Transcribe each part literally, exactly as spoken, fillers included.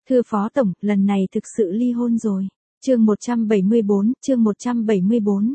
Thưa Phó Tổng, lần này thực sự ly hôn rồi. Chương một trăm bảy mươi bốn, chương một trăm bảy mươi bốn.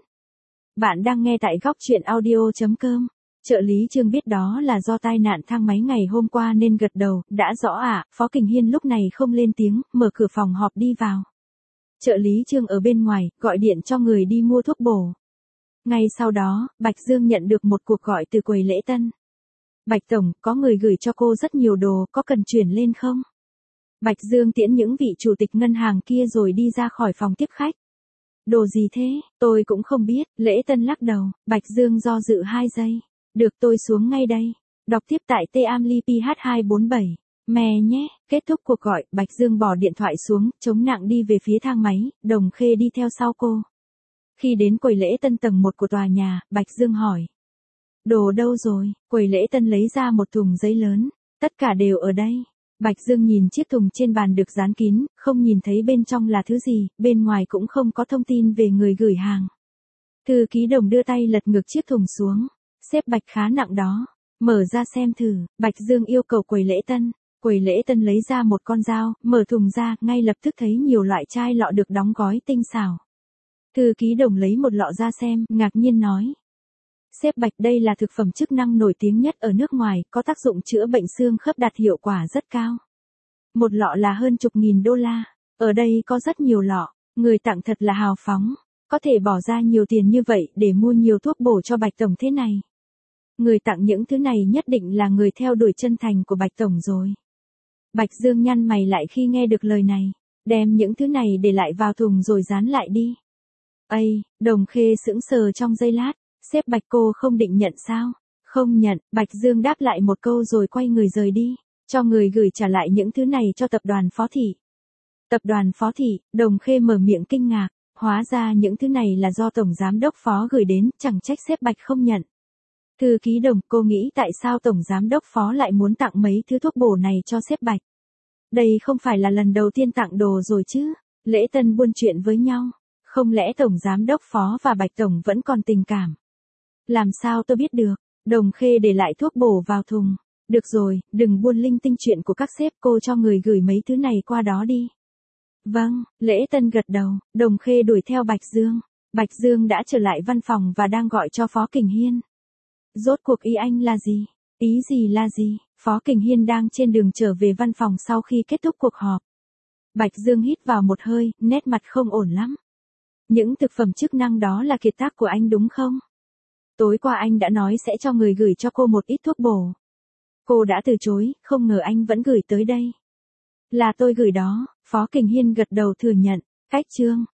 Bạn đang nghe tại góc truyện audio chấm com. Trợ lý Trương biết đó là do tai nạn thang máy ngày hôm qua nên gật đầu, đã rõ ạ, à, Phó Kình Hiên lúc này không lên tiếng, mở cửa phòng họp đi vào. Trợ lý Trương ở bên ngoài, gọi điện cho người đi mua thuốc bổ. Ngay sau đó, Bạch Dương nhận được một cuộc gọi từ quầy lễ tân. Bạch Tổng, có người gửi cho cô rất nhiều đồ, có cần chuyển lên không? Bạch Dương tiễn những vị chủ tịch ngân hàng kia rồi đi ra khỏi phòng tiếp khách. Đồ gì thế, tôi cũng không biết, lễ tân lắc đầu, Bạch Dương do dự hai giây. Được, tôi xuống ngay đây. Đọc tiếp tại T A M L I P H hai bốn bảy. Mè nhé, kết thúc cuộc gọi, Bạch Dương bỏ điện thoại xuống, chống nặng đi về phía thang máy, Đồng Khê đi theo sau cô. Khi đến quầy lễ tân tầng một của tòa nhà, Bạch Dương hỏi. Đồ đâu rồi? Quầy lễ tân lấy ra một thùng giấy lớn. Tất cả đều ở đây. Bạch Dương nhìn chiếc thùng trên bàn được dán kín, không nhìn thấy bên trong là thứ gì, bên ngoài cũng không có thông tin về người gửi hàng. Thư ký Đồng đưa tay lật ngược chiếc thùng xuống. Xếp Bạch khá nặng đó. Mở ra xem thử, Bạch Dương yêu cầu quầy lễ tân. Quầy lễ tân lấy ra một con dao, mở thùng ra, ngay lập tức thấy nhiều loại chai lọ được đóng gói tinh xảo. Thư ký Đồng lấy một lọ ra xem, ngạc nhiên nói. Sếp Bạch, đây là thực phẩm chức năng nổi tiếng nhất ở nước ngoài, có tác dụng chữa bệnh xương khớp đạt hiệu quả rất cao. Một lọ là hơn chục nghìn đô la. Ở đây có rất nhiều lọ, người tặng thật là hào phóng. Có thể bỏ ra nhiều tiền như vậy để mua nhiều thuốc bổ cho Bạch Tổng thế này. Người tặng những thứ này nhất định là người theo đuổi chân thành của Bạch Tổng rồi. Bạch Dương nhăn mày lại khi nghe được lời này. Đem những thứ này để lại vào thùng rồi dán lại đi. Ây, Đồng Khê sững sờ trong giây lát. Sếp Bạch, cô không định nhận sao? Không nhận, Bạch Dương đáp lại một câu rồi quay người rời đi. Cho người gửi trả lại những thứ này cho tập đoàn Phó Thị. Tập đoàn Phó Thị, Đồng Khê mở miệng kinh ngạc. Hóa ra những thứ này là do Tổng Giám Đốc Phó gửi đến, chẳng trách sếp Bạch không nhận. Thư ký Đồng, cô nghĩ tại sao Tổng Giám Đốc Phó lại muốn tặng mấy thứ thuốc bổ này cho sếp Bạch? Đây không phải là lần đầu tiên tặng đồ rồi chứ? Lễ tân buôn chuyện với nhau. Không lẽ Tổng Giám Đốc Phó và Bạch Tổng vẫn còn tình cảm? Làm sao tôi biết được? Đồng Khê để lại thuốc bổ vào thùng. Được rồi, đừng buôn linh tinh chuyện của các sếp, cô cho người gửi mấy thứ này qua đó đi. Vâng, lễ tân gật đầu, Đồng Khê đuổi theo Bạch Dương. Bạch Dương đã trở lại văn phòng và đang gọi cho Phó Kình Hiên. Rốt cuộc ý anh là gì? Ý gì là gì? Phó Kình Hiên đang trên đường trở về văn phòng sau khi kết thúc cuộc họp. Bạch Dương hít vào một hơi, nét mặt không ổn lắm. Những thực phẩm chức năng đó là kiệt tác của anh đúng không? Tối qua anh đã nói sẽ cho người gửi cho cô một ít thuốc bổ. Cô đã từ chối, không ngờ anh vẫn gửi tới đây. Là tôi gửi đó, Phó Kình Hiên gật đầu thừa nhận. Cách Trương,